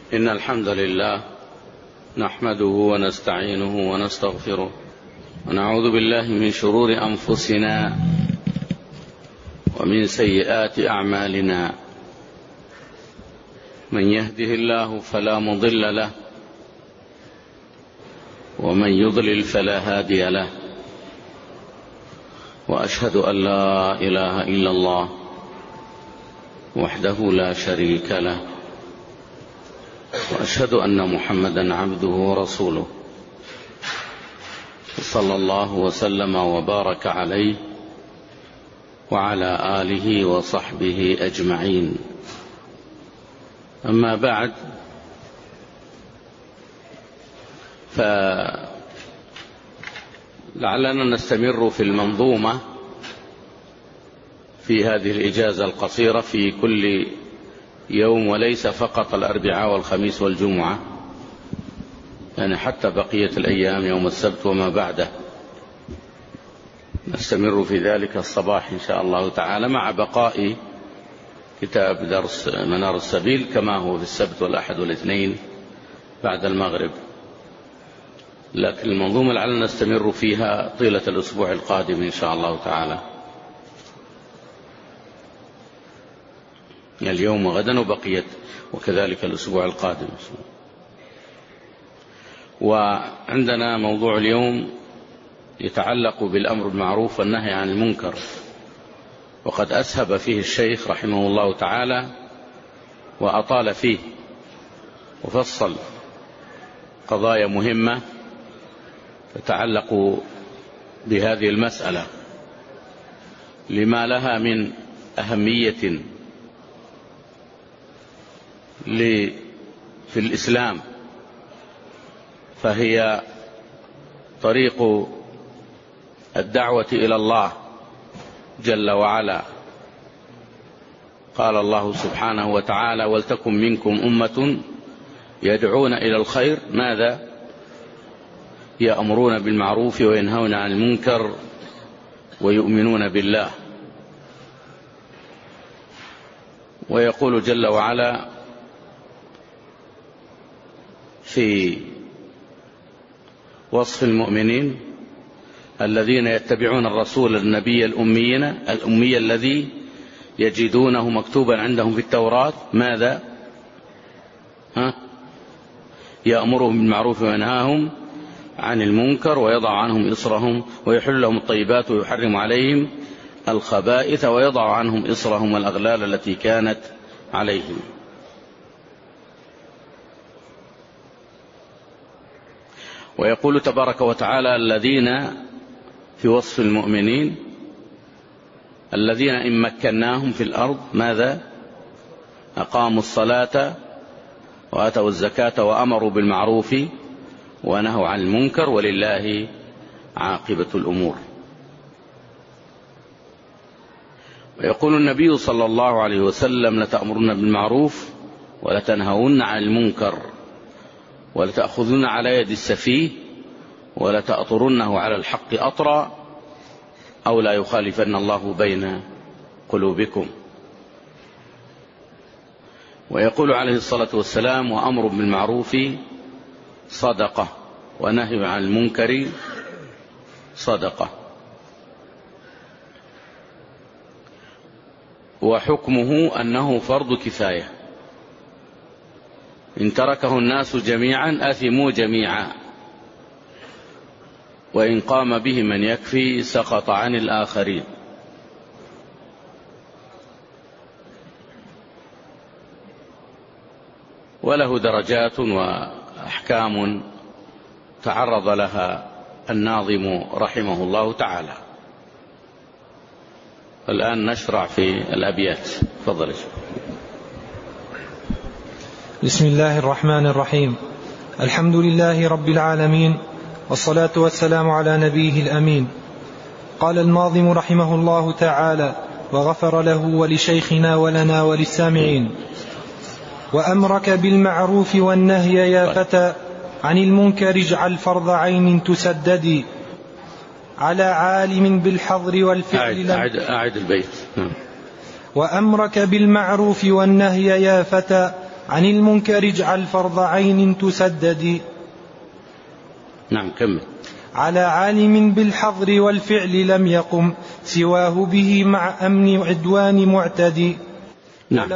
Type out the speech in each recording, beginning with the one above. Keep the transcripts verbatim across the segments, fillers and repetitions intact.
إن الحمد لله نحمده ونستعينه ونستغفره ونعوذ بالله من شرور أنفسنا ومن سيئات أعمالنا. من يهده الله فلا مضل له ومن يضلل فلا هادي له، وأشهد أن لا إله إلا الله وحده لا شريك له، وأشهد أن محمدا عبده ورسوله صلى الله وسلم وبارك عليه وعلى آله وصحبه أجمعين. أما بعد، فلعلنا نستمر في المنظومة في هذه الإجازة القصيرة في كل يوم، وليس فقط الأربعاء والخميس والجمعة، يعني حتى بقية الأيام يوم السبت وما بعده نستمر في ذلك الصباح إن شاء الله تعالى، مع بقاء كتاب درس منار السبيل كما هو في السبت والأحد والاثنين بعد المغرب. لكن المنظومة لعلنا نستمر فيها طيلة الأسبوع القادم إن شاء الله تعالى، اليوم وغدا وبقيت وكذلك الأسبوع القادم. وعندنا موضوع اليوم يتعلق بالأمر بالمعروف والنهي عن المنكر، وقد أسهب فيه الشيخ رحمه الله تعالى وأطال فيه وفصل قضايا مهمة تتعلق بهذه المسألة لما لها من أهمية في الإسلام، فهي طريق الدعوة إلى الله جل وعلا. قال الله سبحانه وتعالى: ولتكن منكم أمة يدعون إلى الخير، ماذا؟ يأمرون بالمعروف وينهون عن المنكر ويؤمنون بالله. ويقول جل وعلا في وصف المؤمنين: الذين يتبعون الرسول النبي الأميين الأمي الذي يجدونه مكتوبا عندهم في التوراة، ماذا؟ ها؟ يأمرهم بالمعروف وينهاهم عن المنكر ويضع عنهم إصرهم ويحل لهم الطيبات ويحرم عليهم الخبائث ويضع عنهم إصرهم والأغلال التي كانت عليهم. ويقول تبارك وتعالى: الذين في وصف المؤمنين الذين إن مكناهم في الأرض، ماذا؟ أقاموا الصلاة وآتوا الزكاة وأمروا بالمعروف ونهوا عن المنكر ولله عاقبة الأمور. ويقول النبي صلى الله عليه وسلم: لتأمرن بالمعروف ولتنهون عن المنكر ولتأخذون على يد السفيه ولتأطرنه على الحق أطرا أو لا يخالفن الله بين قلوبكم. ويقول عليه الصلاة والسلام: وأمر بالمعروف صدقة ونهي عن المنكر صدقة. وحكمه أنه فرض كفاية، إن تركه الناس جميعا أثموا جميعا، وإن قام به من يكفي سقط عن الآخرين. وله درجات وأحكام تعرض لها الناظم رحمه الله تعالى. الآن نشرع في الأبيات. تفضل. بسم الله الرحمن الرحيم. الحمد لله رب العالمين، والصلاة والسلام على نبيه الأمين. قال الناظم رحمه الله تعالى وغفر له ولشيخنا ولنا وللسامعين: وأمرك بالمعروف والنهي يا فتى عن المنكر اجعل فرض عين تسددي على عالم بالحظر والفعل. أعد, أعد البيت. وأمرك بالمعروف والنهي يا فتى عن المنكر اجعل فرض عين تسدد. نعم كمل. على عالم بالحظر والفعل لم يقم سواه به مع أمن عدوان معتدي. نعم.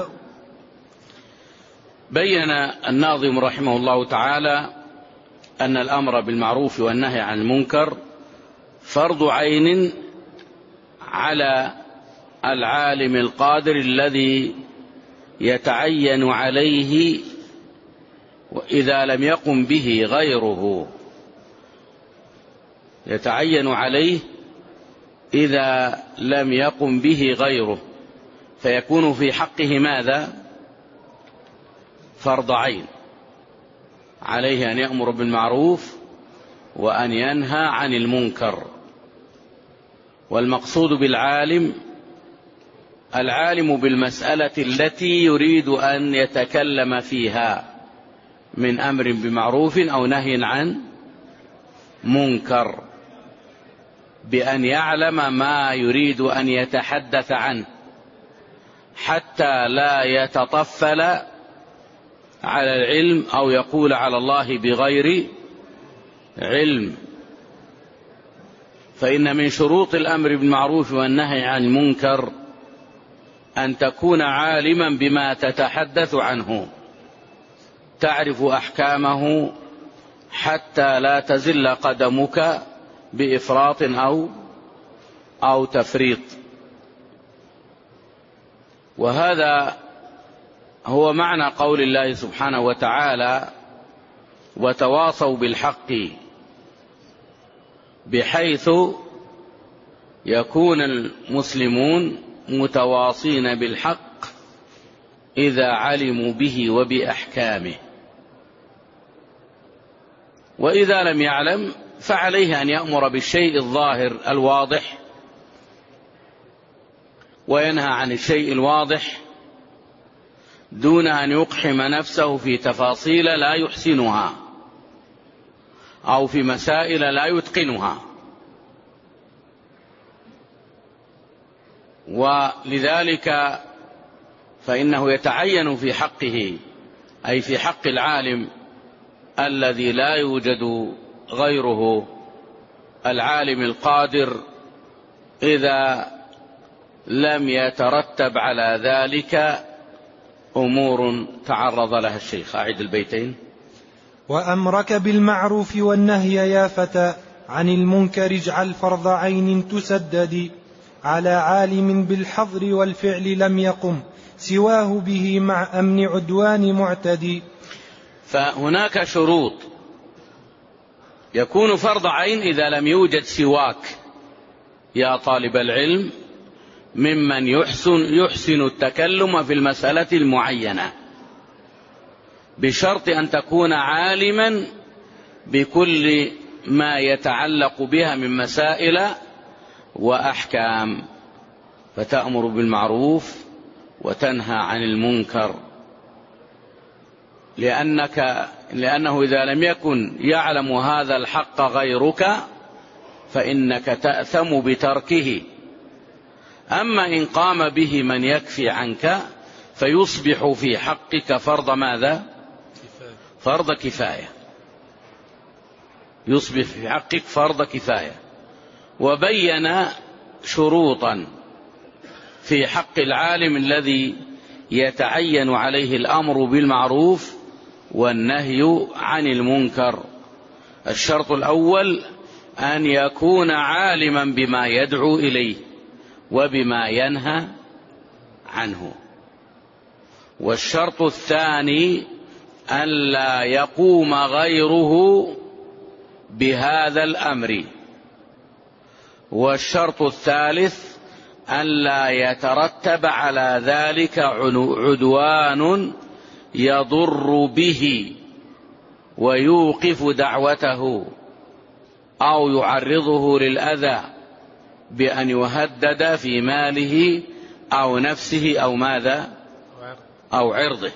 بين الناظم رحمه الله تعالى أن الأمر بالمعروف والنهي عن المنكر فرض عين على العالم القادر الذي يتعين عليه إذا لم يقم به غيره، يتعين عليه إذا لم يقم به غيره، فيكون في حقه ماذا؟ فرض عين، عليه أن يأمر بالمعروف وأن ينهى عن المنكر. والمقصود بالعالم العالم بالمسألة التي يريد أن يتكلم فيها من أمر بمعروف أو نهي عن منكر، بأن يعلم ما يريد أن يتحدث عنه حتى لا يتطفل على العلم أو يقول على الله بغير علم. فإن من شروط الأمر بالمعروف والنهي عن المنكر أن تكون عالما بما تتحدث عنه، تعرف أحكامه حتى لا تزل قدمك بإفراط أو أو تفريط. وهذا هو معنى قول الله سبحانه وتعالى وتواصوا بالحق، بحيث يكون المسلمون متواصين بالحق إذا علموا به وبأحكامه، وإذا لم يعلم فعليه أن يأمر بالشيء الظاهر الواضح وينهى عن الشيء الواضح دون أن يقحم نفسه في تفاصيل لا يحسنها أو في مسائل لا يتقنها. ولذلك فإنه يتعين في حقه، أي في حق العالم الذي لا يوجد غيره، العالم القادر، إذا لم يترتب على ذلك أمور تعرض لها الشيخ. أعد البيتين. وأمرك بالمعروف والنهي يا فتى عن المنكر اجعل فرض عين تسدد. على عالم بالحظر والفعل لم يقم سواه به مع أمن عدوان معتدي. فهناك شروط يكون فرض عين إذا لم يوجد سواك يا طالب العلم ممن يحسن, يحسن التكلم في المسألة المعينة، بشرط أن تكون عالما بكل ما يتعلق بها من مسائل وأحكام، فتأمر بالمعروف وتنهى عن المنكر، لأنك لأنه إذا لم يكن يعلم هذا الحق غيرك فإنك تأثم بتركه. أما إن قام به من يكفي عنك فيصبح في حقك فرض ماذا؟ فرض كفاية، يصبح في حقك فرض كفاية. وبين شروطا في حق العالم الذي يتعين عليه الأمر بالمعروف والنهي عن المنكر. الشرط الأول أن يكون عالما بما يدعو إليه وبما ينهى عنه. والشرط الثاني أن لا يقوم غيره بهذا الأمر. والشرط الثالث أن لا يترتب على ذلك عدوان يضر به ويوقف دعوته أو يعرضه للأذى بأن يهدد في ماله أو نفسه أو ماذا أو عرضه.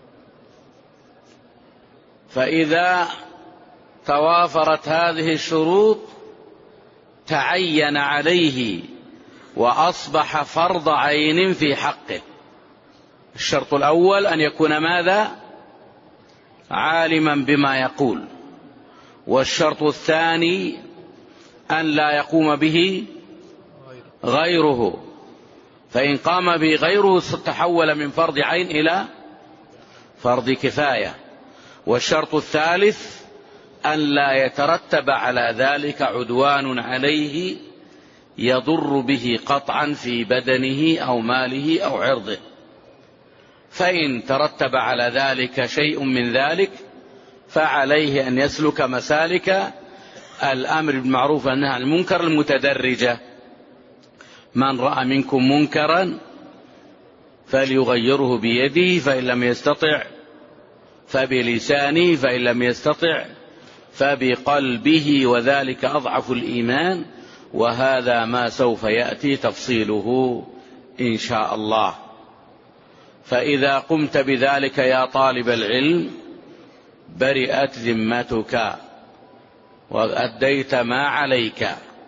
فإذا توافرت هذه الشروط تعين عليه وأصبح فرض عين في حقه. الشرط الأول أن يكون ماذا؟ عالما بما يقول. والشرط الثاني أن لا يقوم به غيره، فإن قام به غيره تحول من فرض عين إلى فرض كفاية. والشرط الثالث أن لا يترتب على ذلك عدوان عليه يضر به قطعا في بدنه أو ماله أو عرضه، فإن ترتب على ذلك شيء من ذلك فعليه أن يسلك مسالك الأمر بالمعروف والنهي عن المنكر المتدرجة. من رأى منكم منكرا فليغيره بيده، فإن لم يستطع فبلسانه، فإن لم يستطع فبقلبه، وذلك أضعف الإيمان. وهذا ما سوف يأتي تفصيله إن شاء الله. فإذا قمت بذلك يا طالب العلم برئت ذمتك وأديت ما عليك،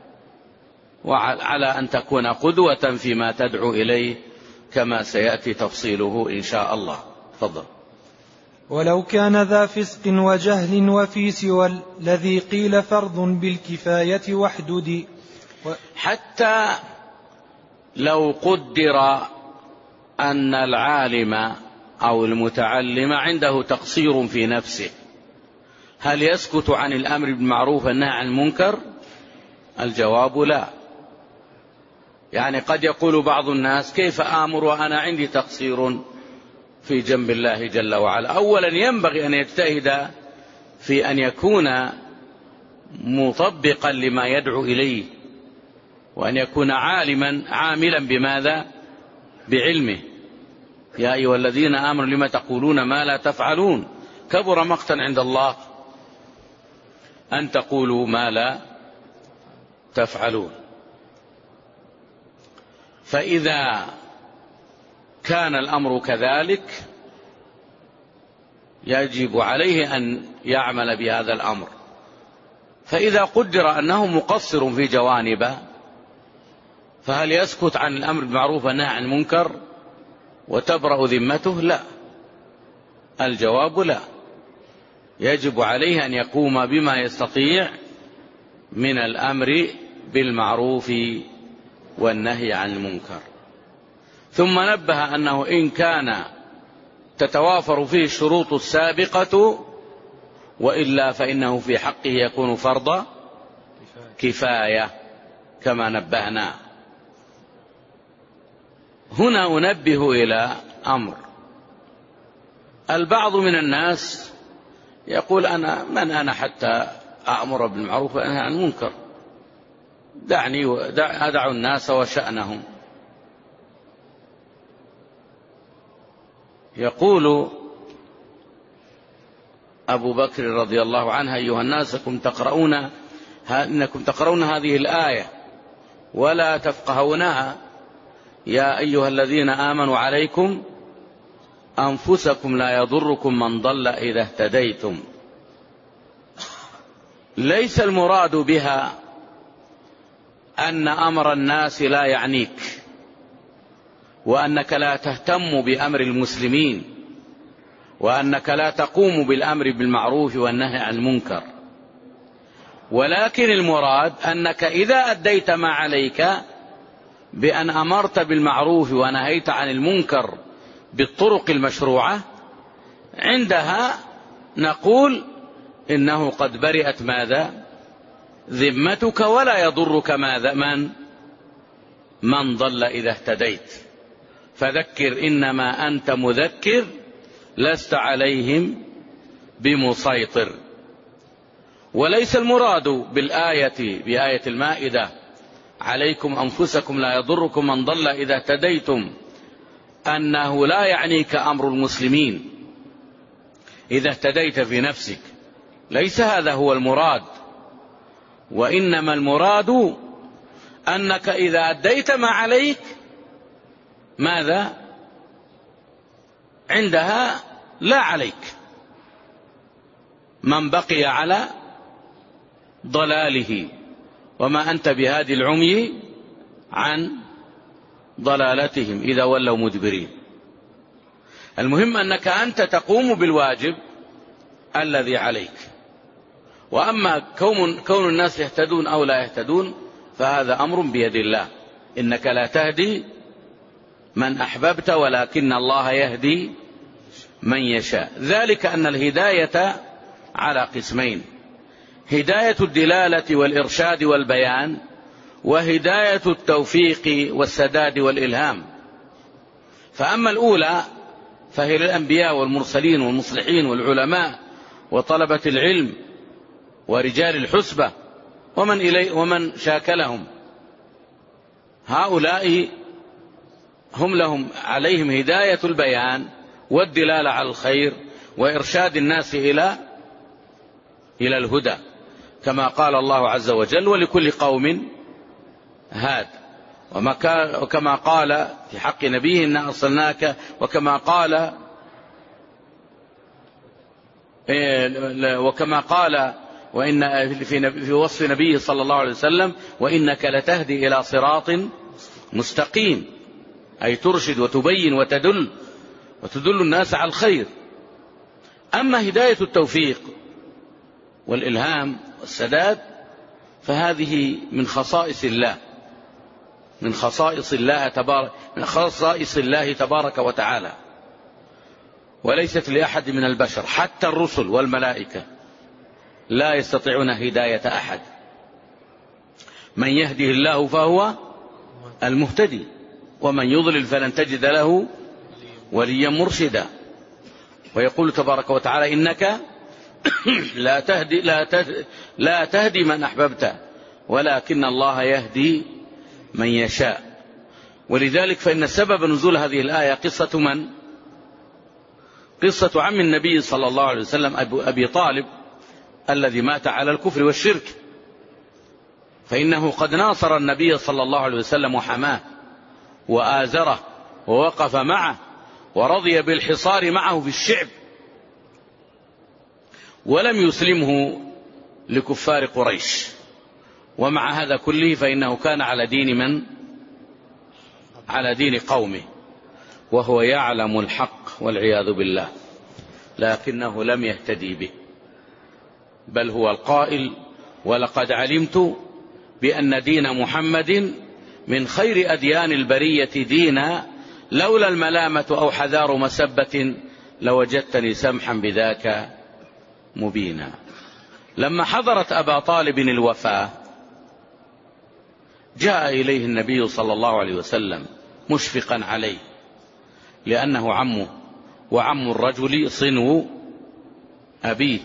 وعلى أن تكون قدوة فيما تدعو إليه كما سيأتي تفصيله إن شاء الله. تفضل. ولو كان ذا فسق وجهل وفي سوى الذي قيل فرض بالكفاية واحدد. و... حتى لو قدر أن العالم أو المتعلم عنده تقصير في نفسه، هل يسكت عن الأمر بالمعروف والنهي عن المنكر؟ الجواب لا. يعني قد يقول بعض الناس: كيف آمر وأنا عندي تقصير في جنب الله جل وعلا؟ أولا ينبغي أن يجتهد في أن يكون مطبقا لما يدعو إليه، وأن يكون عالما عاملا بماذا؟ بعلمه. يا أيها الذين آمنوا لما تقولون ما لا تفعلون كبر مقتا عند الله أن تقولوا ما لا تفعلون. فإذا كان الأمر كذلك يجب عليه أن يعمل بهذا الأمر. فإذا قدر أنه مقصر في جوانبه فهل يسكت عن الأمر بالمعروف والنهي عن المنكر وتبرأ ذمته؟ لا. الجواب لا. يجب عليه أن يقوم بما يستطيع من الأمر بالمعروف والنهي عن المنكر. ثم نبه أنه إن كان تتوافر فيه الشروط السابقة وإلا فإنه في حقه يكون فرض كفاية كما نبهنا. هنا أنبه إلى أمر. البعض من الناس يقول: أنا من أنا حتى أأمر بالمعروف وأنهى عن المنكر، دعني أدع الناس وشأنهم. يقول أبو بكر رضي الله عنه: أيها الناس إنكم تقرؤون إنكم تقرؤون هذه الآية ولا تفقهونها. يا أيها الذين آمنوا عليكم أنفسكم لا يضركم من ضل إذا اهتديتم. ليس المراد بها أن أمر الناس لا يعنيك، وأنك لا تهتم بأمر المسلمين، وأنك لا تقوم بالأمر بالمعروف والنهي عن المنكر، ولكن المراد أنك إذا أديت ما عليك بأن أمرت بالمعروف ونهيت عن المنكر بالطرق المشروعة، عندها نقول إنه قد برئت ماذا؟ ذمتك، ولا يضرك ماذا؟ من من ضل إذا اهتديت. فذكر إنما أنت مذكر لست عليهم بمسيطر. وليس المراد بالآية بآية المائدة عليكم أنفسكم لا يضركم من ضل إذا اهتديتم أنه لا يعنيك أمر المسلمين إذا اهتديت في نفسك، ليس هذا هو المراد. وإنما المراد أنك إذا أديت ما عليك ماذا؟ عندها لا عليك من بقي على ضلاله، وما أنت بهادي العمي عن ضلالتهم إذا ولوا مدبرين. المهم أنك أنت تقوم بالواجب الذي عليك. وأما كون, كون الناس يهتدون أو لا يهتدون فهذا أمر بيد الله. إنك لا تهدي من أحببت ولكن الله يهدي من يشاء. ذلك أن الهداية على قسمين: هداية الدلالة والإرشاد والبيان، وهداية التوفيق والسداد والإلهام. فأما الأولى فهي للأنبياء والمرسلين والمصلحين والعلماء وطلبة العلم ورجال الحسبة ومن إلي ومن شاكلهم، هؤلاء هم لهم عليهم هداية البيان والدلالة على الخير وإرشاد الناس إلى إلى الهدى، كما قال الله عز وجل: ولكل قوم هاد. وكما قال في حق نبيه: إنا أرسلناك، وكما قال وكما قال وإن في وصف نبيه صلى الله عليه وسلم: وإنك لتهدي إلى صراط مستقيم، أي ترشد وتبين وتدل وتدل الناس على الخير. أما هداية التوفيق والإلهام والسداد فهذه من خصائص الله من خصائص الله تبارك من خصائص الله تبارك وتعالى، وليست لأحد من البشر. حتى الرسل والملائكة لا يستطيعون هداية أحد. من يهده الله فهو المهتدي، ومن يضلل فلن تجد له وليا مرشدا. ويقول تبارك وتعالى: إنك لا تهدي, لا تهدي, لا تهدي من أحببت ولكن الله يهدي من يشاء. ولذلك فإن سبب نزول هذه الآية قصة من؟ قصة عم النبي صلى الله عليه وسلم أبي طالب الذي مات على الكفر والشرك، فإنه قد ناصر النبي صلى الله عليه وسلم وحماه وآزره ووقف معه ورضي بالحصار معه في الشعب، ولم يسلمه لكفار قريش. ومع هذا كله فإنه كان على دين من؟ على دين قومه، وهو يعلم الحق والعياذ بالله، لكنه لم يهتدي به، بل هو القائل: ولقد علمت بأن دين محمد من خير أديان البرية دينا، لولا الملامة أو حذار مسبة لوجدتني سمحا بذاك مبينا. لما حضرت أبا طالب الوفاة جاء إليه النبي صلى الله عليه وسلم مشفقا عليه، لأنه عمه، وعم الرجل صنو أبيه،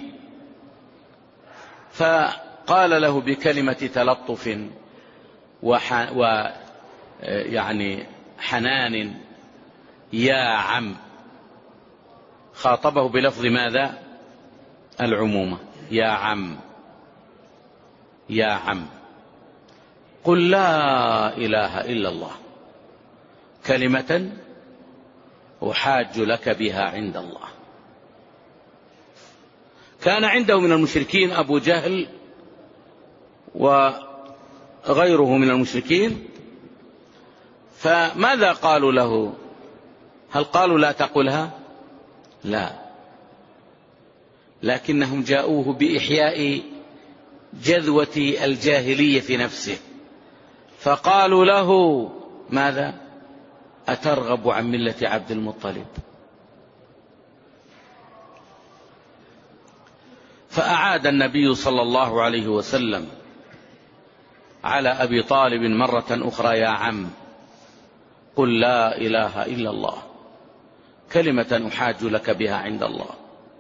فقال له بكلمة تلطف وح... و يعني حنان: يا عم. خاطبه بلفظ ماذا؟ العمومة: يا عم يا عم، قل لا إله إلا الله كلمة أحاج لك بها عند الله. كان عنده من المشركين أبو جهل وغيره من المشركين، فماذا قالوا له؟ هل قالوا لا تقلها؟ لا، لكنهم جاءوه بإحياء جذوة الجاهلية في نفسه، فقالوا له ماذا؟ أترغب عن ملة عبد المطلب؟ فأعاد النبي صلى الله عليه وسلم على أبي طالب مرة أخرى: يا عم، قل لا إله إلا الله كلمة أحاج لك بها عند الله.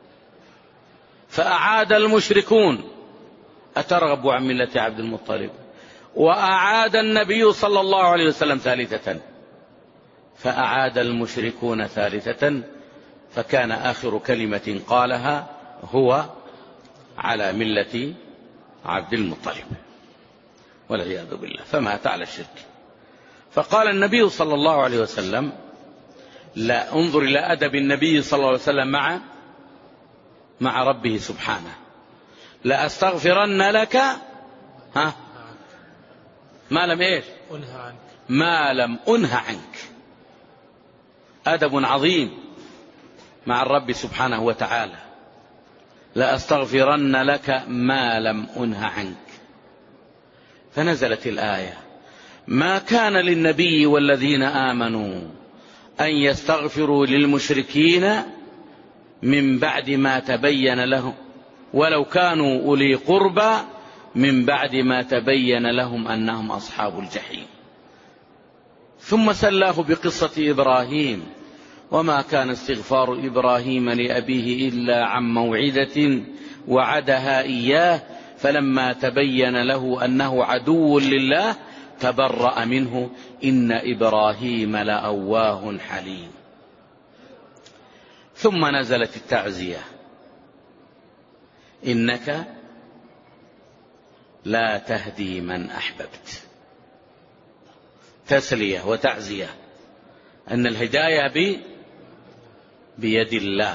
فأعاد المشركون: أترغب عن ملة عبد المطلب؟ وأعاد النبي صلى الله عليه وسلم ثالثة، فأعاد المشركون ثالثة، فكان آخر كلمة قالها: هو على ملة عبد المطلب، والعياذ بالله، فمات على الشرك. فقال النبي صلى الله عليه وسلم: لا، انظر إلى أدب النبي صلى الله عليه وسلم مع مع ربه سبحانه: لأستغفرن لك ها ما لم إيش أنهى عنك ما لم أنه عنك. أدب عظيم مع الرب سبحانه وتعالى: لأستغفرن لك ما لم أنه عنك. فنزلت الآية: ما كان للنبي والذين آمنوا أن يستغفروا للمشركين من بعد ما تبين لهم ولو كانوا أولي قربى من بعد ما تبين لهم أنهم أصحاب الجحيم. ثم سلاه بقصة إبراهيم: وما كان استغفار إبراهيم لأبيه إلا عن موعدة وعدها إياه فلما تبين له أنه عدو لله تبرأ منه إن إبراهيم لأواه حليم. ثم نزلت التعزية: إنك لا تهدي من أحببت. تسلية وتعزية أن الهداية بي بيد الله،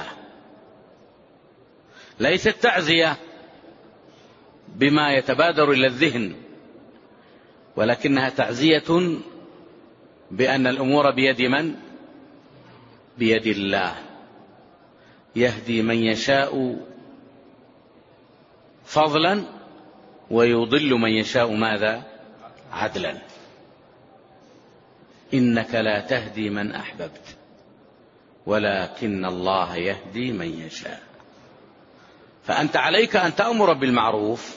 ليست تعزية بما يتبادر إلى الذهن، ولكنها تعزية بأن الأمور بيد من؟ بيد الله، يهدي من يشاء فضلا ويضل من يشاء ماذا؟ عدلا. إنك لا تهدي من أحببت ولكن الله يهدي من يشاء. فأنت عليك أن تأمر بالمعروف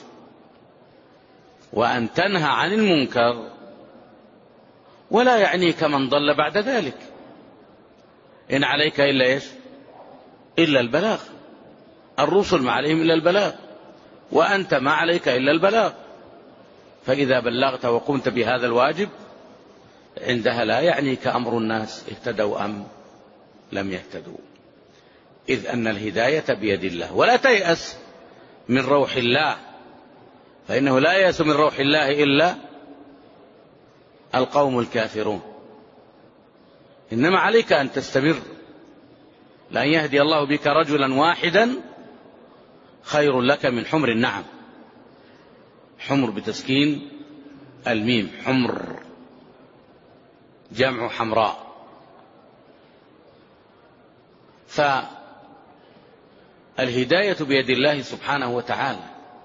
وأن تنهى عن المنكر، ولا يعنيك من ضل بعد ذلك. إن عليك إلا إيش؟ إلا البلاغ. الرسل ما عليهم إلا البلاغ، وأنت ما عليك إلا البلاغ. فإذا بلغت وقمت بهذا الواجب عندها لا يعنيك أمر الناس اهتدوا أم لم يهتدوا، إذ أن الهداية بيد الله. ولا تيأس من روح الله، فإنه لا ييأس من روح الله إلا القوم الكافرون. إنما عليك أن تستمر، لأن يهدي الله بك رجلا واحدا خير لك من حمر النعم. حمر بتسكين الميم، حمر جمع حمراء. فالهداية بيد الله سبحانه وتعالى.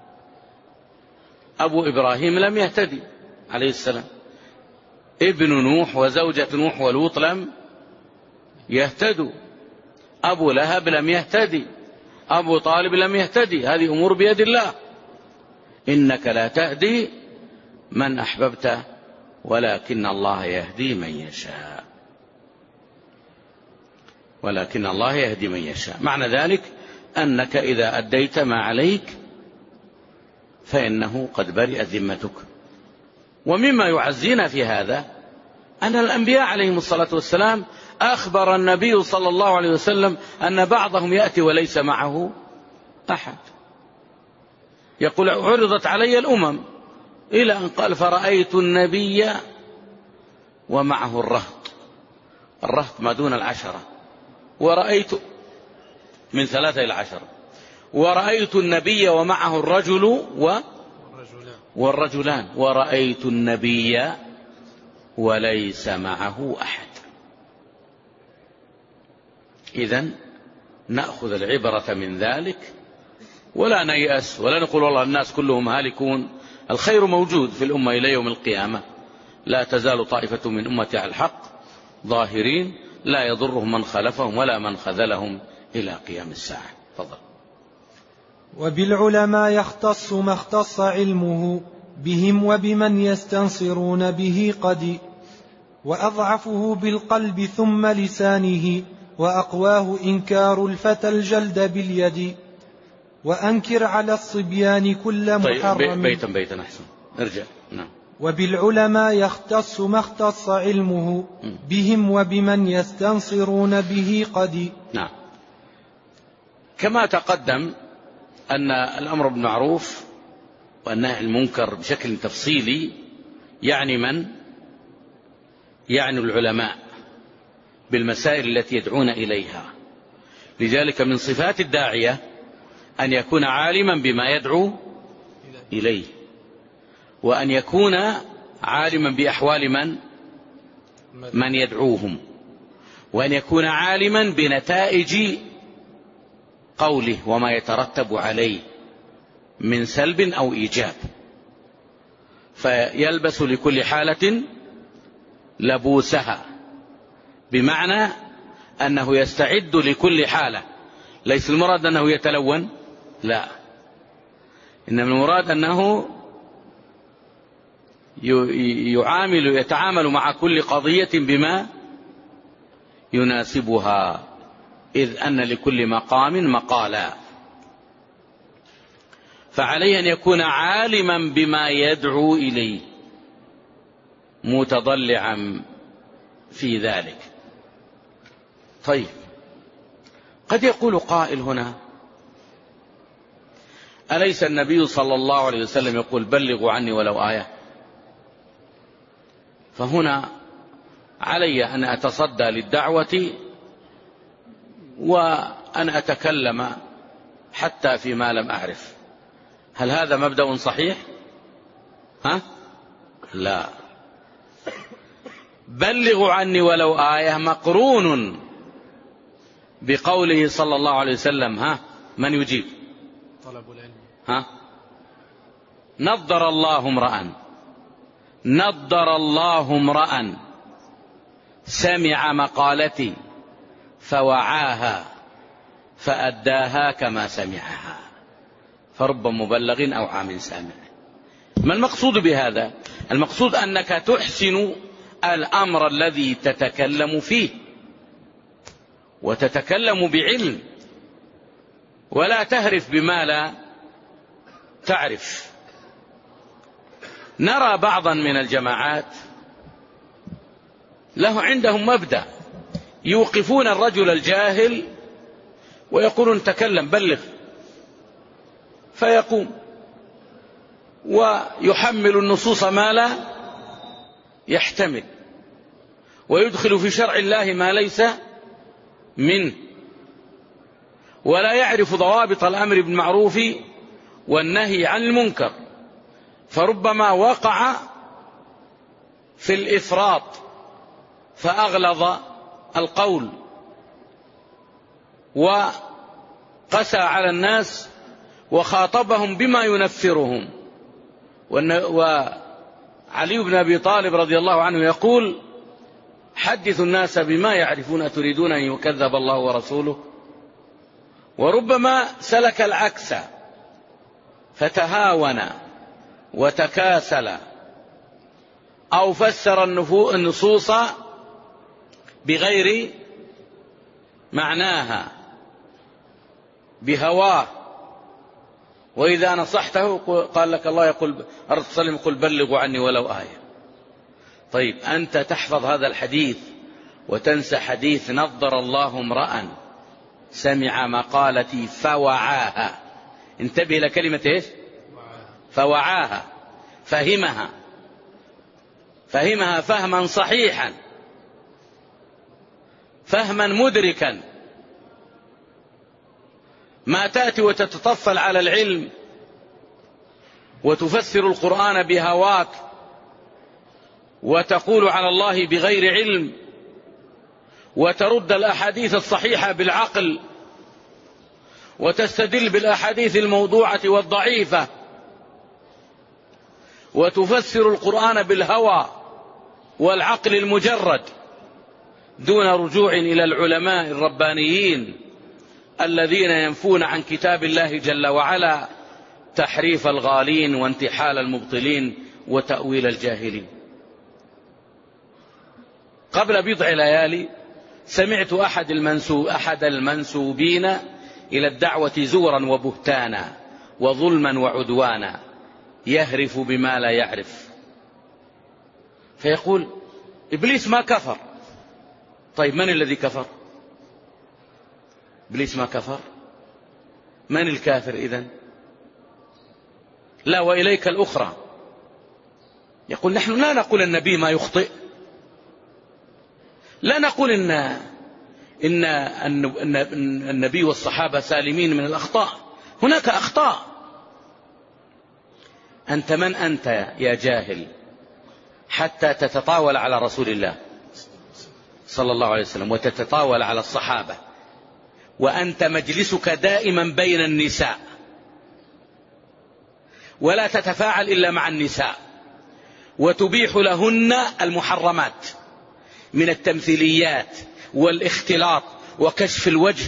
أبو إبراهيم لم يهتدي عليه السلام، ابن نوح وزوجة نوح ولوط لم يهتدوا، أبو لهب لم يهتدي، أبو طالب لم يهتدي. هذه أمور بيد الله. إنك لا تهدي من أحببت ولكن الله يهدي من يشاء. ولكن الله يهدي من يشاء، معنى ذلك أنك إذا أديت ما عليك فإنه قد برئت ذمتك. ومما يعزينا في هذا أن الأنبياء عليهم الصلاة والسلام أخبر النبي صلى الله عليه وسلم أن بعضهم يأتي وليس معه أحد. يقول: عرضت علي الأمم، إلى أن قال: فرأيت النبي ومعه الرهط. الرهط ما دون العشرة، ورأيت من ثلاثة إلى عشرة. ورأيت النبي ومعه الرجل و والرجلان. ورأيت النبي وليس معه أحد. إذن نأخذ العبرة من ذلك ولا نيأس، ولا نقول والله الناس كلهم هالكون. الخير موجود في الأمة إلى يوم القيامة، لا تزال طائفة من أمتي على الحق ظاهرين لا يضرهم من خلفهم ولا من خذلهم إلى قيام الساعة. تفضل. وبالعلماء يختص ما اختص علمه بهم وبمن يستنصرون به قد، وأضعفه بالقلب ثم لسانه، وأقواه إنكار الفتى الجلد باليد، وأنكر على الصبيان كل محرم. طيب بيتا بيتا أحسن، ارجع. نعم. وبالعلماء يختص ما اختص علمه بهم وبمن يستنصرون به قد. نعم. كما تقدم أن الأمر بالمعروف والنهي عن المنكر بشكل تفصيلي يعني من؟ يعني العلماء بالمسائل التي يدعون إليها. لذلك من صفات الداعية أن يكون عالما بما يدعو إليه، وأن يكون عالما بأحوال من من يدعوهم، وأن يكون عالما بنتائج قوله وما يترتب عليه من سلب أو إيجاب، فيلبس لكل حالة لبوسها، بمعنى أنه يستعد لكل حالة. ليس المراد أنه يتلون، لا، إنما المراد أنه يعامل يتعامل مع كل قضية بما يناسبها، إذ أن لكل مقام مقالا. فعليه أن يكون عالما بما يدعو إليه متضلعا في ذلك. طيب، قد يقول قائل هنا: أليس النبي صلى الله عليه وسلم يقول بلغوا عني ولو آية؟ فهنا علي أن أتصدى للدعوة وأن أتكلم حتى فيما لم أعرف. هل هذا مبدأ صحيح؟ ها؟ لا. بلغوا عني ولو آية مقرون بقوله صلى الله عليه وسلم: ها، من يجيب؟ طلب العلم. ها؟ نضر الله امرأ نضر الله امرأ سمع مقالتي فوعاها فأداها كما سمعها، فرب مبلغ أو عام سامع. ما المقصود بهذا؟ المقصود أنك تحسن الأمر الذي تتكلم فيه، وتتكلم بعلم، ولا تهرف بما لا تعرف. نرى بعضا من الجماعات له عندهم مبدأ، يوقفون الرجل الجاهل ويقولون تكلم بلغ، فيقوم ويحمل النصوص ما لا يحتمل، ويدخل في شرع الله ما ليس منه، ولا يعرف ضوابط الأمر بالمعروف والنهي عن المنكر، فربما وقع في الإفراط فأغلظ القول وقسى على الناس وخاطبهم بما ينفرهم. وعلي بن أبي طالب رضي الله عنه يقول: حدثوا الناس بما يعرفون تريدون أن يكذب الله ورسوله. وربما سلك العكس فتهاون وتكاسل، أو فسر النصوص بغير معناها بهواه، وإذا نصحته قال لك الله يقول الرسول يقول بلغوا عني ولو آية. طيب، أنت تحفظ هذا الحديث وتنسى حديث نضر الله امرأ سمع مقالتي فوعاها. انتبه إلى كلمة إيش؟ فوعاها، فهمها فهمها فهما صحيحا، فهما مدركا. ما تأتي وتتطفل على العلم وتفسر القرآن بهواك وتقول على الله بغير علم، وترد الأحاديث الصحيحة بالعقل، وتستدل بالأحاديث الموضوعة والضعيفة، وتفسر القرآن بالهوى والعقل المجرد دون رجوع إلى العلماء الربانيين الذين ينفون عن كتاب الله جل وعلا تحريف الغالين وانتحال المبطلين وتأويل الجاهلين. قبل بضع ليالي سمعت أحد, المنسوب أحد المنسوبين إلى الدعوة زورا وبهتانا وظلما وعدوانا يهرف بما لا يعرف، فيقول إبليس ما كفر. طيب، من الذي كفر؟ إبليس ما كفر. من الكافر إذن؟ لا، وإليك الأخرى. يقول نحن لا نقول النبي ما يخطئ، لا نقول إن, إن, إن النبي والصحابة سالمين من الأخطاء، هناك أخطاء. أنت من أنت يا جاهل حتى تتطاول على رسول الله صلى الله عليه وسلم وتتطاول على الصحابة وأنت مجلسك دائما بين النساء ولا تتفاعل إلا مع النساء، وتبيح لهن المحرمات من التمثيليات والاختلاط وكشف الوجه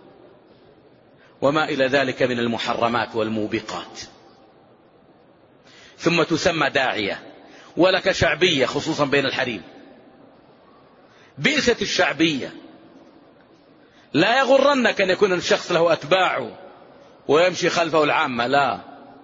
وما إلى ذلك من المحرمات والموبقات، ثم تسمى داعية ولك شعبية خصوصا بين الحريم. بئست الشعبية. لا يغرنك أن يكون الشخص له أتباعه ويمشي خلفه العامة، لا،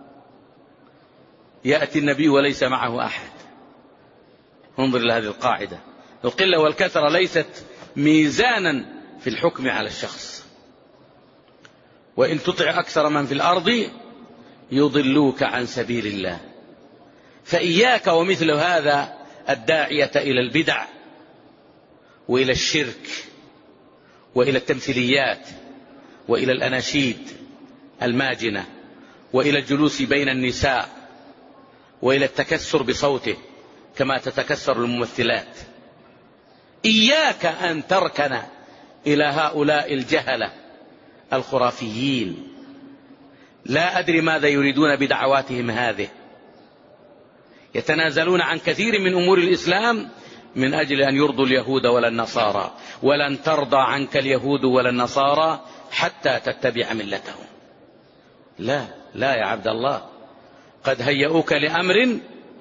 يأتي النبي وليس معه أحد. انظر إلى هذه القاعدة، القلة والكثرة ليست ميزانا في الحكم على الشخص. وإن تطع أكثر من في الأرض يضلوك عن سبيل الله. فإياك ومثل هذا الداعية إلى البدع وإلى الشرك وإلى التمثيليات وإلى الأناشيد الماجنة وإلى الجلوس بين النساء وإلى التكسر بصوته كما تتكسر الممثلات. إياك أن تركن إلى هؤلاء الجهلة الخرافيين، لا أدري ماذا يريدون بدعواتهم هذه. يتنازلون عن كثير من أمور الإسلام من أجل أن يرضوا اليهود ولا النصارى، ولن ترضى عنك اليهود ولا النصارى حتى تتبع ملتهم. لا لا يا عبد الله، قد هيئوك لأمر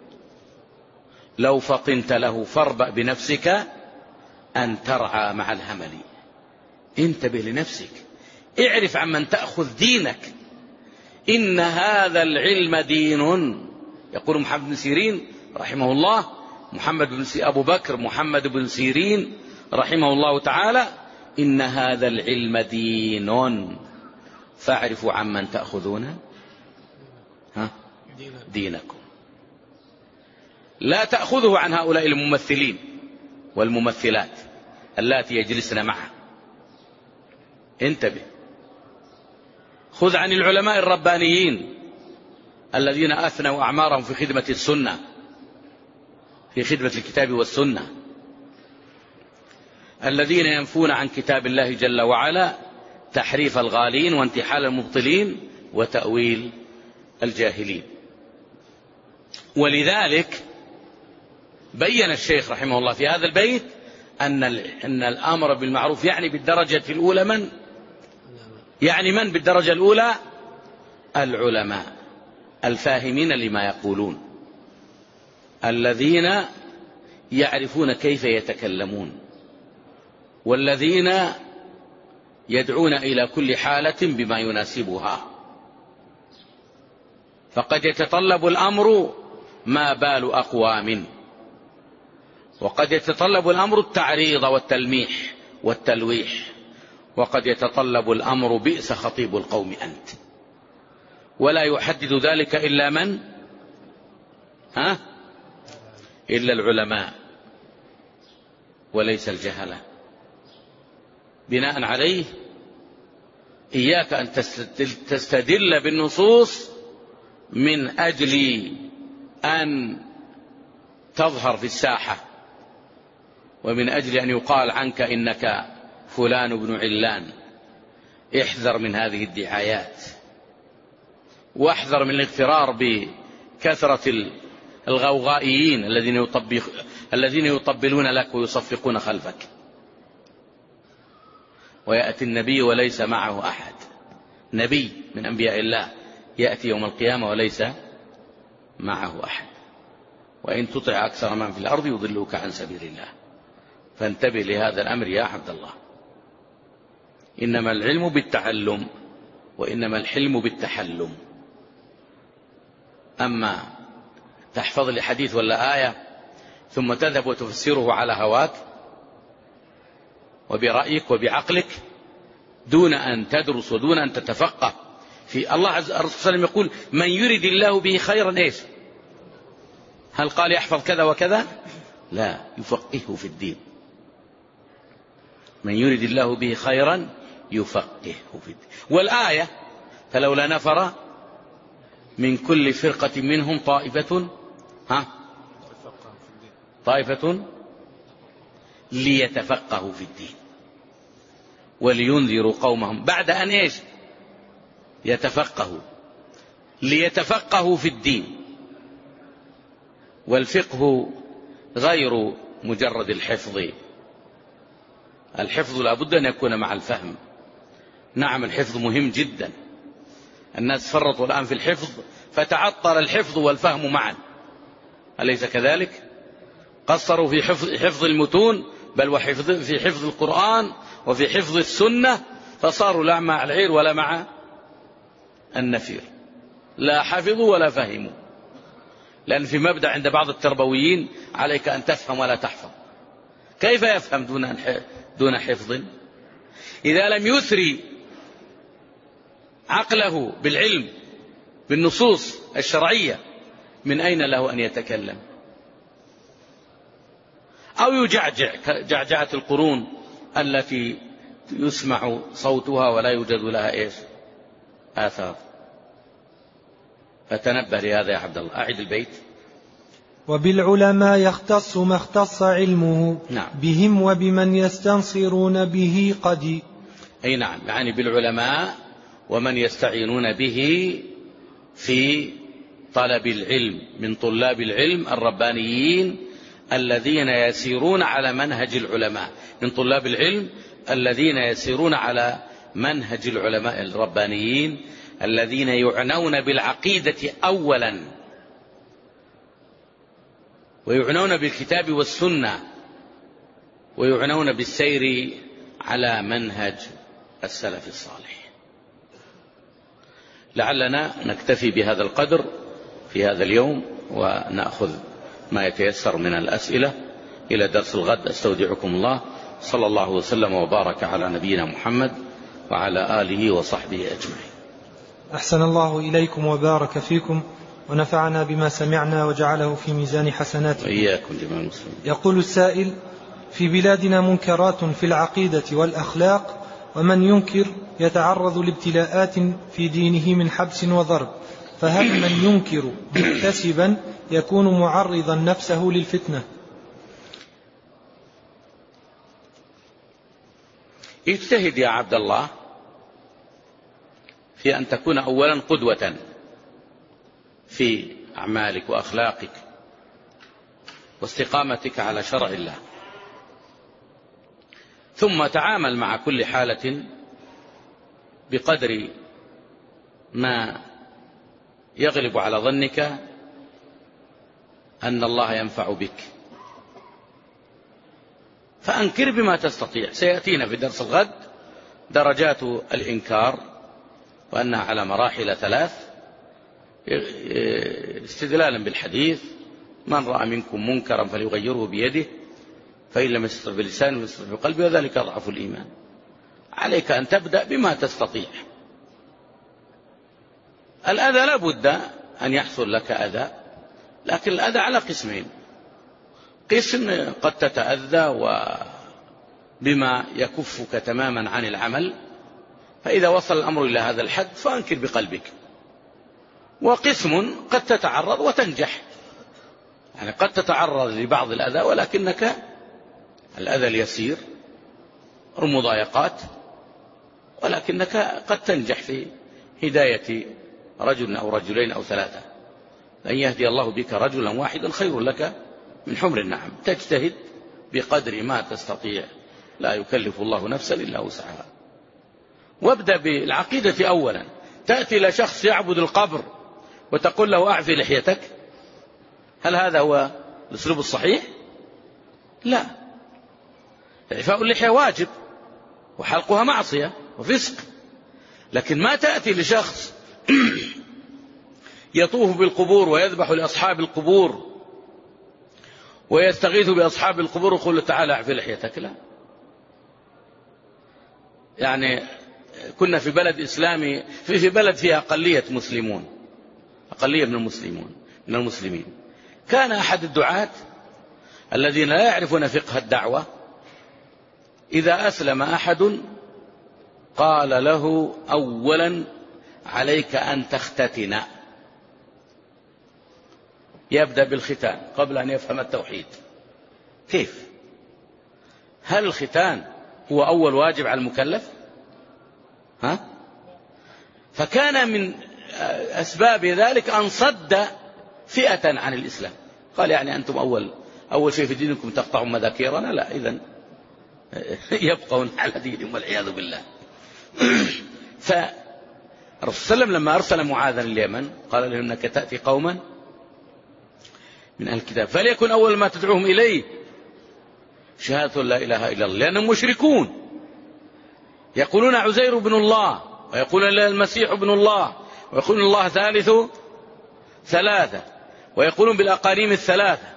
لو فطنت له فاربأ بنفسك أن ترعى مع الهمل. انتبه لنفسك، اعرف عمن تأخذ دينك. إن هذا العلم دين. يقول محمد بن سيرين رحمه الله، محمد بن أبو بكر محمد بن سيرين رحمه الله تعالى: إن هذا العلم دين فاعرفوا عمن تأخذون ها دينكم. لا تأخذه عن هؤلاء الممثلين والممثلات اللاتي يجلسن معه. انتبه. خذ عن العلماء الربانيين الذين أثنوا أعمارهم في خدمة السنة، في خدمة الكتاب والسنة، الذين ينفون عن كتاب الله جل وعلا تحريف الغالين وانتحال المبطلين وتأويل الجاهلين. ولذلك بين الشيخ رحمه الله في هذا البيت أن أن الأمر بالمعروف يعني بالدرجة الأولى من؟ يعني من بالدرجة الأولى؟ العلماء الفاهمين لما يقولون، الذين يعرفون كيف يتكلمون، والذين يدعون إلى كل حالة بما يناسبها. فقد يتطلب الأمر ما بال أقوام، وقد يتطلب الأمر التعريض والتلميح والتلويح، وقد يتطلب الأمر بئس خطيب القوم أنت. ولا يحدد ذلك إلا من؟ ها؟ إلا العلماء وليس الجهلة. بناء عليه إياك أن تستدل بالنصوص من أجل أن تظهر في الساحة، ومن أجل أن يقال عنك إنك فلان بن علان. احذر من هذه الدعايات، واحذر من الاغترار بكثرة الغوغائيين الذين يطبق الذين يطبلون لك ويصفقون خلفك. ويأتي النبي وليس معه أحد، نبي من أنبياء الله يأتي يوم القيامة وليس معه أحد. وإن تطع أكثر من في الأرض يضلوك عن سبيل الله. فانتبه لهذا الأمر يا عبد الله. إنما العلم بالتعلم، وإنما الحلم بالتحلم. أما تحفظ لي حديث ولا آية ثم تذهب وتفسره على هواك وبرأيك وبعقلك دون أن تدرس ودون أن تتفقه في الله عز وجل. الرسول صلى الله عليه وسلم يقول: من يرد الله به خيرا إيش؟ هل قال يحفظ كذا وكذا؟ لا، يفقهه في الدين. من يرد الله به خيرا يفقهه في الدين. والآية: فلولا نفر من كل فرقة منهم طائفة ها طائفة ليتفقهوا في الدين. ولينذروا قومهم بعد أن إيش يتفقهوا، ليتفقهوا في الدين. والفقه غير مجرد الحفظ، الحفظ لا بد أن يكون مع الفهم. نعم الحفظ مهم جدا، الناس فرطوا الآن في الحفظ فتعطل الحفظ والفهم معا، أليس كذلك؟ قصروا في حفظ, حفظ المتون، بل وحفظ في حفظ القرآن وفي حفظ السنة، فصاروا لا مع العير ولا مع النفير، لا حفظوا ولا فهموا. لأن في مبدأ عند بعض التربويين عليك أن تفهم ولا تحفظ. كيف يفهم دون دون حفظ؟ إذا لم يثري عقله بالعلم بالنصوص الشرعية من أين له أن يتكلم؟ أو يجعجع جعجعة القرون التي يسمع صوتها ولا يوجد لها إيش آثار. فتنبه لهذا يا عبد الله. أعد البيت. وبالعلماء يختص ما اختص علمه. نعم. بهم وبمن يستنصرون به قد. أي نعم، يعني بالعلماء ومن يستعينون به في طلب العلم من طلاب العلم الربانيين الذين يسيرون على منهج العلماء، من طلاب العلم الذين يسيرون على منهج العلماء الربانيين الذين يعنون بالعقيدة أولا ويعنون بالكتاب والسنة ويعنون بالسير على منهج السلف الصالح. لعلنا نكتفي بهذا القدر في هذا اليوم، ونأخذ ما يتيسر من الأسئلة إلى درس الغد. أستودعكم الله، صلى الله وسلم وبارك على نبينا محمد وعلى آله وصحبه أجمعين. أحسن الله إليكم وبارك فيكم ونفعنا بما سمعنا وجعله في ميزان حسناتكم. وإياكم جميع المسلمين. يقول السائل: في بلادنا منكرات في العقيدة والأخلاق، ومن ينكر يتعرض لابتلاءات في دينه من حبس وضرب، فهل من ينكر مكتسبا يكون معرضا نفسه للفتنة؟ اجتهد يا عبد الله في أن تكون أولا قدوة في أعمالك وأخلاقك واستقامتك على شرع الله، ثم تعامل مع كل حالة بقدر ما يغلب على ظنك أن الله ينفع بك، فأنكر بما تستطيع. سيأتينا في درس الغد درجات الإنكار وأنها على مراحل ثلاث، استدلالا بالحديث: من رأى منكم منكرا فليغيره بيده، فإن لم يستطع بلسانه ويستطع بقلبه وذلك أضعف الإيمان. عليك أن تبدأ بما تستطيع. الأذى لا بد أن يحصل لك أذى، لكن الأذى على قسمين: قسم قد تتأذى وبما يكفك تماما عن العمل، فإذا وصل الأمر إلى هذا الحد فأنكر بقلبك، وقسم قد تتعرض وتنجح، يعني قد تتعرض لبعض الأذى ولكنك الأذى اليسير المضايقات، ولكنك قد تنجح في هداية رجل أو رجلين أو ثلاثة. أن يهدي الله بك رجلا واحدا خير لك من حمر النعم. تجتهد بقدر ما تستطيع، لا يكلف الله نفسا إلا وسعها. وابدأ بالعقيدة أولا. تأتي لشخص يعبد القبر وتقول له أعفي لحيتك، هل هذا هو الأسلوب الصحيح؟ لا. إعفاء اللحية واجب وحلقها معصية وفسق، لكن ما تأتي لشخص يطوف بالقبور ويذبح لأصحاب القبور ويستغيث بأصحاب القبور ويقول تعالى أعفي لحيتك. لا. يعني كنا في بلد إسلامي، في في بلد فيها أقلية مسلمون، أقلية من المسلمون من المسلمين. كان أحد الدعاة الذين لا يعرفون فقه الدعوة إذا أسلم أحد قال له: أولا عليك أن تختتن. يبدأ بالختان قبل أن يفهم التوحيد. كيف؟ هل الختان هو أول واجب على المكلف؟ ها؟ فكان من أسباب ذلك أن صد فئة عن الإسلام، قال يعني أنتم أول أول شيء في دينكم تقطعون مذاكيرنا، لا إذن يبقون على دينهم والعياذ بالله. فالرسول صلى الله عليه وسلم لما أرسل معاذا اليمن قال له إنك تأتي قوما من أهل الكتاب فليكن أول ما تدعوهم إليه شهادة لا إله إلا الله، لأنهم مشركون يقولون عزير بن الله، ويقولون المسيح ابن الله، ويقولون الله ثالث ثلاثة، ويقولون بالأقانيم الثلاثة.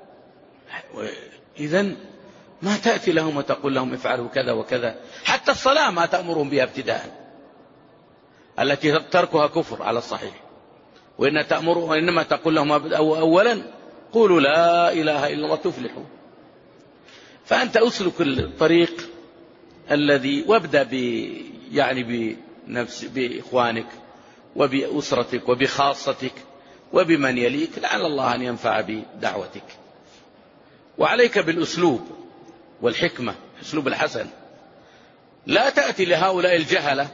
إذن ما تأتي لهم وتقول لهم افعلوا كذا وكذا، حتى الصلاة ما تأمرهم بها ابتداء التي تركها كفر على الصحيح، وإن تأمر وإنما تقول لهم أولا قولوا لا إله إلا الله تفلحوا. فأنت أسلك الطريق الذي وابدأ ب يعني بنفس بإخوانك وبأسرتك وبخاصتك وبمن يليك، لعل الله أن ينفع بدعوتك. وعليك بالأسلوب والحكمة، الأسلوب الحسن. لا تأتي لهؤلاء الجهلة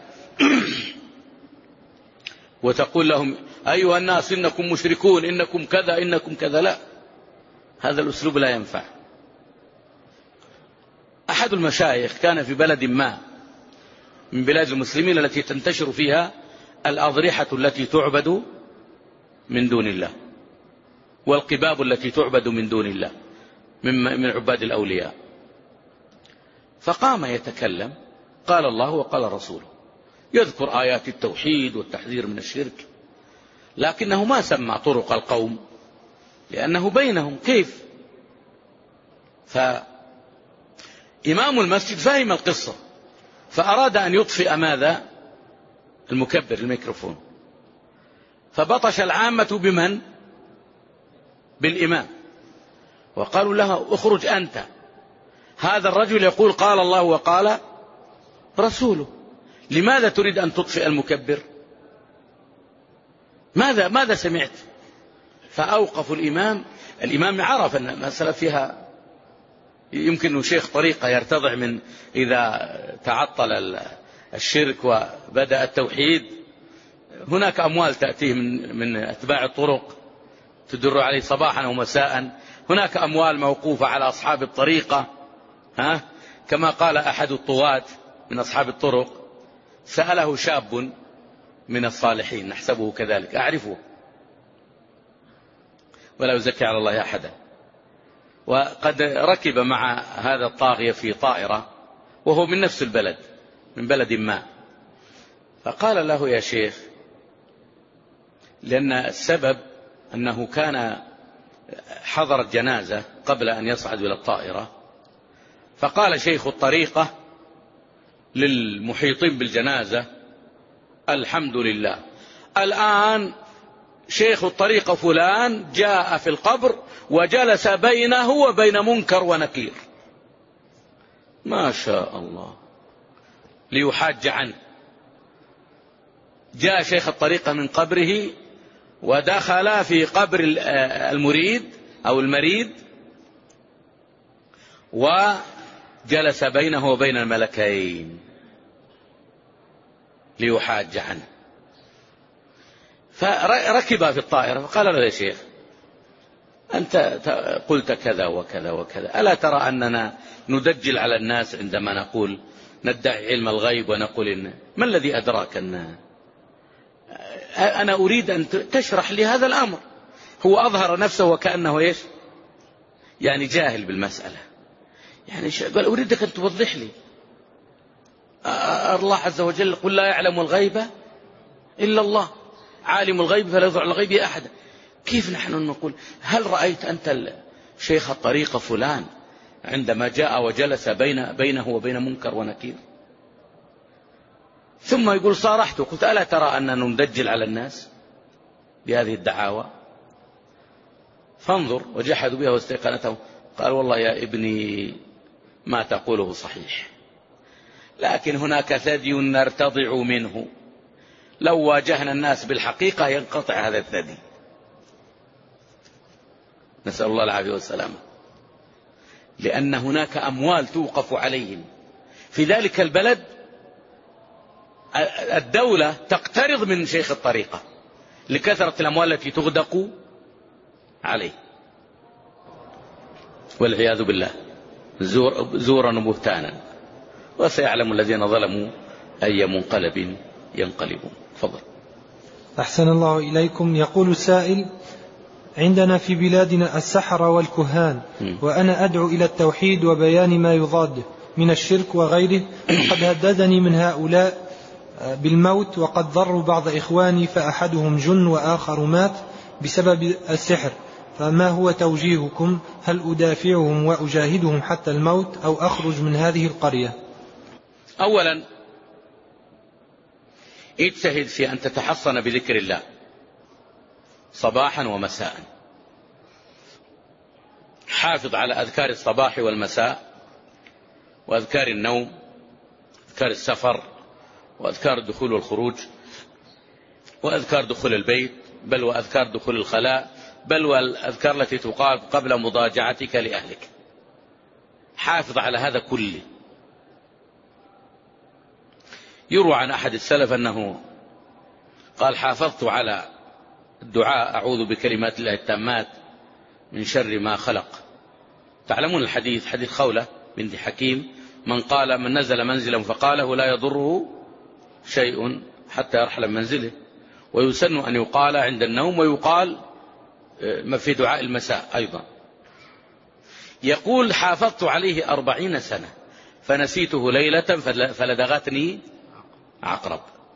وتقول لهم أيها الناس إنكم مشركون، إنكم كذا إنكم كذا، لا، هذا الأسلوب لا ينفع. أحد المشايخ كان في بلد ما من بلاد المسلمين التي تنتشر فيها الأضرحة التي تعبد من دون الله، والقباب التي تعبد من دون الله من عباد الأولياء. فقام يتكلم، قال الله وقال رسوله، يذكر آيات التوحيد والتحذير من الشرك، لكنه ما سمى طرق القوم لأنه بينهم كيف. فإمام المسجد فهم القصة، فأراد أن يطفئ ماذا؟ المكبر، الميكروفون. فبطش العامة بمن؟ بالإمام، وقالوا له اخرج أنت، هذا الرجل يقول قال الله وقال رسوله، لماذا تريد أن تطفئ المكبر؟ ماذا ماذا سمعت؟ فأوقفوا الإمام. الإمام عرف أن المسألة فيها يمكن شيخ طريقة يرتضع من إذا تعطل الشرك وبدأ التوحيد، هناك أموال تأتيه من من أتباع الطرق تدر عليه صباحا ومساء، هناك أموال موقوفة على أصحاب الطريقة، ها؟ كما قال أحد الطواة من أصحاب الطرق، سأله شاب من الصالحين نحسبه كذلك أعرفه ولا يزكي على الله أحدا، وقد ركب مع هذا الطاغية في طائرة وهو من نفس البلد، من بلد ما، فقال له يا شيخ، لأن السبب أنه كان حضر الجنازة قبل أن يصعد إلى الطائرة، فقال شيخ الطريقة للمحيطين بالجنازة الحمد لله الآن شيخ الطريقة فلان جاء في القبر وجلس بينه وبين منكر ونكير، ما شاء الله، ليحاج عنه. جاء شيخ الطريقة من قبره ودخل في قبر المريد أو المريد وجلس بينه وبين الملكين ليحاج عنه. فركب في الطائرة فقال له يا شيخ أنت قلت كذا وكذا وكذا، ألا ترى أننا ندجل على الناس عندما نقول ندعي علم الغيب ونقول إن ما الذي أدراك أن أنا أريد أن تشرح لي هذا الأمر. هو أظهر نفسه وكأنه إيش يعني جاهل بالمسألة، يعني قال أريدك أن توضح لي. الله عز وجل قل لا يعلم الغيب إلا الله، عالم الغيب فلا يظهر على الغيب أحدا. كيف نحن نقول هل رأيت أنت شيخ الطريقة فلان عندما جاء وجلس بين بينه وبين منكر ونكير؟ ثم يقول صارحت قلت ألا ترى أننا ندجل على الناس بهذه الدعاوى؟ فانظر وجحدوا بها واستيقنتهم. قال والله يا ابني ما تقوله صحيح، لكن هناك ثدي نرتضع منه، لو واجهنا الناس بالحقيقة ينقطع هذا الثدي. نسأل الله العافية والسلامة. لأن هناك أموال توقف عليهم في ذلك البلد الدولة تقترض من شيخ الطريقة لكثرة الأموال التي تغدق عليه والعياذ بالله زور زورا وبهتانا. وسيعلم الذين ظلموا أي منقلب ينقلبون. تفضل. أحسن الله إليكم. يقول السائل: عندنا في بلادنا السحرة والكهان، وأنا أدعو إلى التوحيد وبيان ما يضاده من الشرك وغيره، وقد هددني من هؤلاء بالموت، وقد ضروا بعض إخواني فأحدهم جن وآخر مات بسبب السحر، فما هو توجيهكم؟ هل أدافعهم وأجاهدهم حتى الموت أو أخرج من هذه القرية؟ أولا اجتهد في أن تتحصن بذكر الله صباحا ومساء. حافظ على أذكار الصباح والمساء وأذكار النوم، أذكار السفر، وأذكار الدخول والخروج، وأذكار دخول البيت، بل وأذكار دخول الخلاء، بل والأذكار التي تقال قبل مضاجعتك لأهلك. حافظ على هذا كله. يروى عن أحد السلف أنه قال: حافظت على الدعاء أعوذ بكلمات الله التامات من شر ما خلق. تعلمون الحديث، حديث خولة بنت حكيم: من قال من نزل منزلا فقاله لا يضره شيء حتى يرحل من منزله. ويسن أن يقال عند النوم، ويقال في دعاء المساء أيضا. يقول: حافظت عليه أربعين سنة فنسيته ليلة فلدغتني عقرب.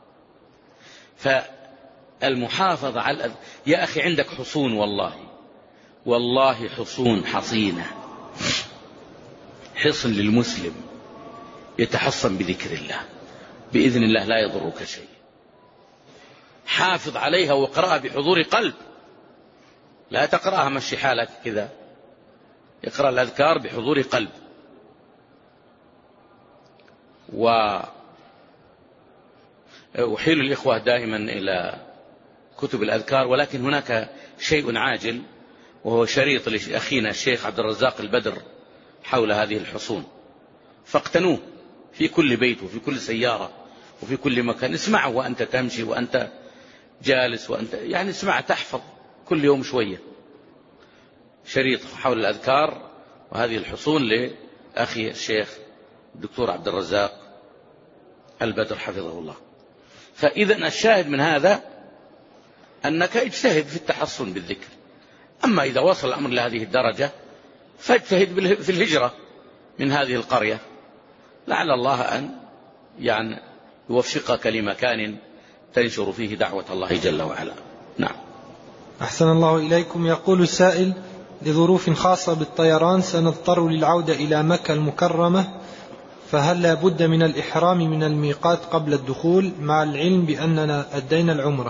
فالمحافظة على يا أخي عندك حصون، والله والله حصون حصينة، حصن للمسلم يتحصن بذكر الله بإذن الله لا يضرك شيء. حافظ عليها واقرأها بحضور قلب، لا تقرأها مشي حالك كذا، اقرأ الأذكار بحضور قلب. وأحيل الإخوة دائما إلى كتب الأذكار، ولكن هناك شيء عاجل وهو شريط لأخينا الشيخ عبد الرزاق البدر حول هذه الحصون، فاقتنوه في كل بيت وفي كل سيارة وفي كل مكان. اسمعه وأنت تمشي وأنت جالس وأنت يعني اسمع، تحفظ كل يوم شوية شريط حول الأذكار وهذه الحصون لأخي الشيخ الدكتور عبد الرزاق البدر حفظه الله. فإذا الشاهد من هذا أنك اجتهد في التحصن بالذكر. أما إذا وصل الأمر لهذه الدرجة فاجتهد في الهجرة من هذه القرية، لعل الله أن يعني يوفقك لمكان تنشر فيه دعوة الله جل وعلا. نعم. أحسن الله إليكم. يقول السائل: لظروف خاصة بالطيران سنضطر للعودة إلى مكة المكرمة، فهل لا بد من الإحرام من الميقات قبل الدخول، مع العلم بأننا أدينا العمرة؟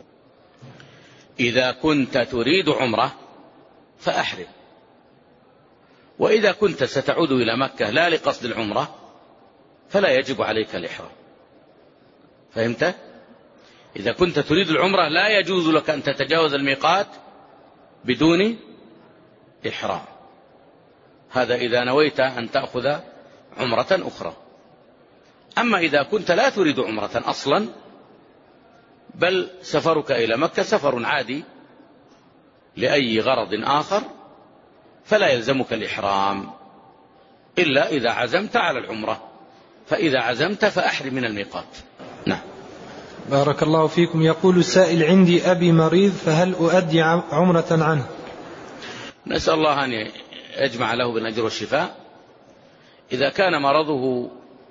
إذا كنت تريد عمرة فأحرم، وإذا كنت ستعود إلى مكة لا لقصد العمرة فلا يجب عليك الإحرام. فهمت؟ إذا كنت تريد العمرة لا يجوز لك أن تتجاوز الميقات بدون إحرام. هذا إذا نويت أن تأخذ عمرة أخرى. أما إذا كنت لا تريد عمرة أصلا، بل سفرك إلى مكة سفر عادي لأي غرض آخر، فلا يلزمك الإحرام إلا إذا عزمت على العمرة، فإذا عزمت فأحرم من الميقات. نعم. بارك الله فيكم. يقول السائل: عندي أبي مريض، فهل أؤدي عمرة عنه؟ نسأل الله أن يجمع له بالأجر والشفاء. إذا كان مرضه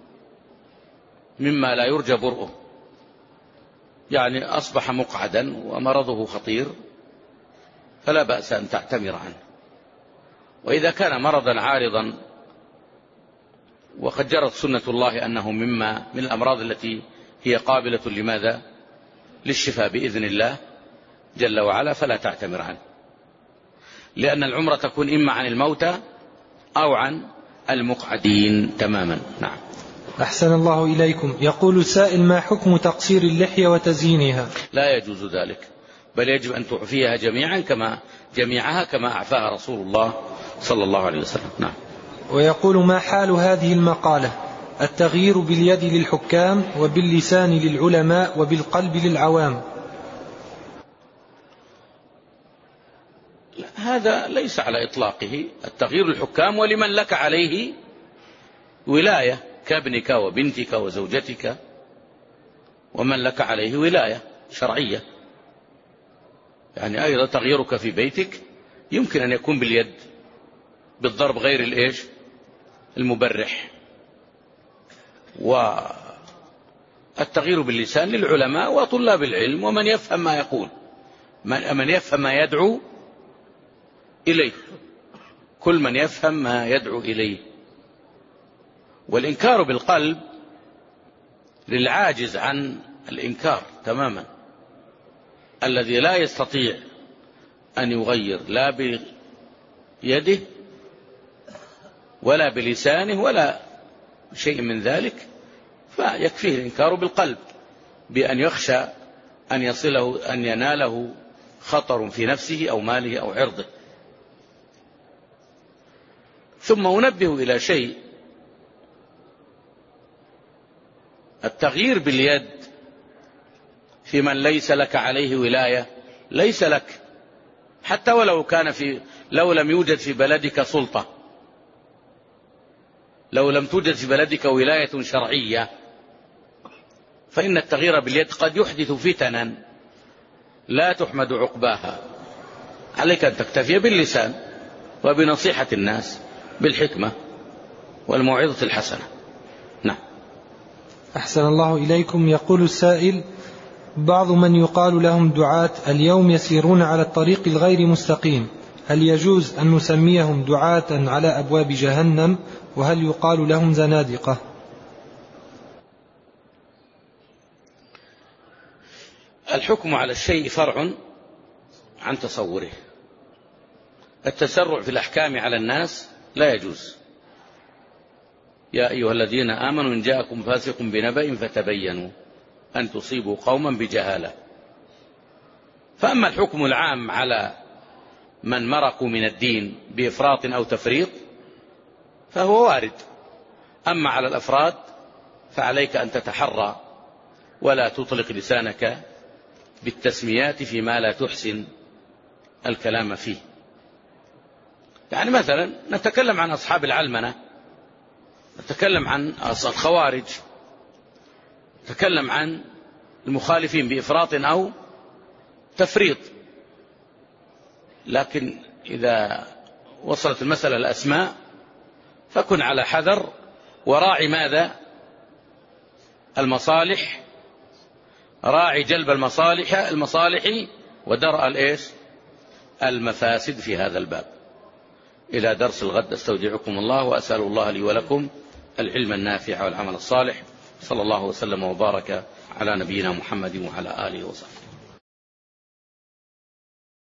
مما لا يرجى برؤه، يعني أصبح مقعدا ومرضه خطير، فلا بأس أن تعتمر عنه. وإذا كان مرضا عارضا وقد جرت سنة الله أنه مما من الأمراض التي هي قابلة لماذا؟ للشفاء بإذن الله جل وعلا، فلا تعتمر عنه، لأن العمرة تكون إما عن الموتى أو عن المقعدين تماما. نعم. أحسن الله إليكم. يقول السائل: ما حكم تقصير اللحية وتزيينها؟ لا يجوز ذلك، بل يجب أن تعفيها جميعا كما جميعها كما أعفاها رسول الله صلى الله عليه وسلم. نعم. ويقول: ما حال هذه المقالة؟ التغيير باليد للحكام وباللسان للعلماء وبالقلب للعوام. هذا ليس على إطلاقه. التغيير للحكام ولمن لك عليه ولاية كابنك وبنتك وزوجتك ومن لك عليه ولاية شرعية. يعني أيضا تغييرك في بيتك يمكن أن يكون باليد بالضرب غير الإيش المبرح. والتغيير باللسان للعلماء وطلاب العلم ومن يفهم ما يقول، من يفهم ما يدعو إليه، كل من يفهم ما يدعو إليه. والإنكار بالقلب للعاجز عن الإنكار تماما، الذي لا يستطيع أن يغير لا بيده ولا بلسانه ولا شيء من ذلك، فيكفيه الإنكار بالقلب بأن يخشى أن يصله أن يناله خطر في نفسه أو ماله أو عرضه. ثم أنبه إلى شيء: التغيير باليد في من ليس لك عليه ولاية ليس لك، حتى ولو كان في لو لم يوجد في بلدك سلطة، لو لم توجد في بلدك ولاية شرعية، فإن التغيير باليد قد يحدث فتنا لا تحمد عقباها. عليك أن تكتفي باللسان وبنصيحة الناس بالحكمة والموعظة الحسنة. نعم. أحسن الله إليكم. يقول السائل: بعض من يقال لهم دعاة اليوم يسيرون على الطريق الغير مستقيم، هل يجوز أن نسميهم دعاة على أبواب جهنم؟ وهل يقال لهم زنادقة؟ الحكم على الشيء فرع عن تصوره. التسرع في الأحكام على الناس لا يجوز. يا أيها الذين آمنوا إن جاءكم فاسق بنبأ فتبينوا أن تصيبوا قوما بجهالة. فأما الحكم العام على من مرقوا من الدين بإفراط أو تفريط فهو وارد. أما على الأفراد فعليك أن تتحرى ولا تطلق لسانك بالتسميات فيما لا تحسن الكلام فيه. يعني مثلا نتكلم عن أصحاب العلمنة، نتكلم عن الخوارج، نتكلم عن المخالفين بإفراط أو تفريط. لكن إذا وصلت المسألة الأسماء فكن على حذر وراعي ماذا؟ المصالح، راعي جلب المصالح المصالح ودرء الإيش المفاسد في هذا الباب. إلى درس الغد استودعكم الله، وأسأل الله لي ولكم العلم النافع والعمل الصالح. صلى الله وسلم وبارك على نبينا محمد وعلى آله وصحبه.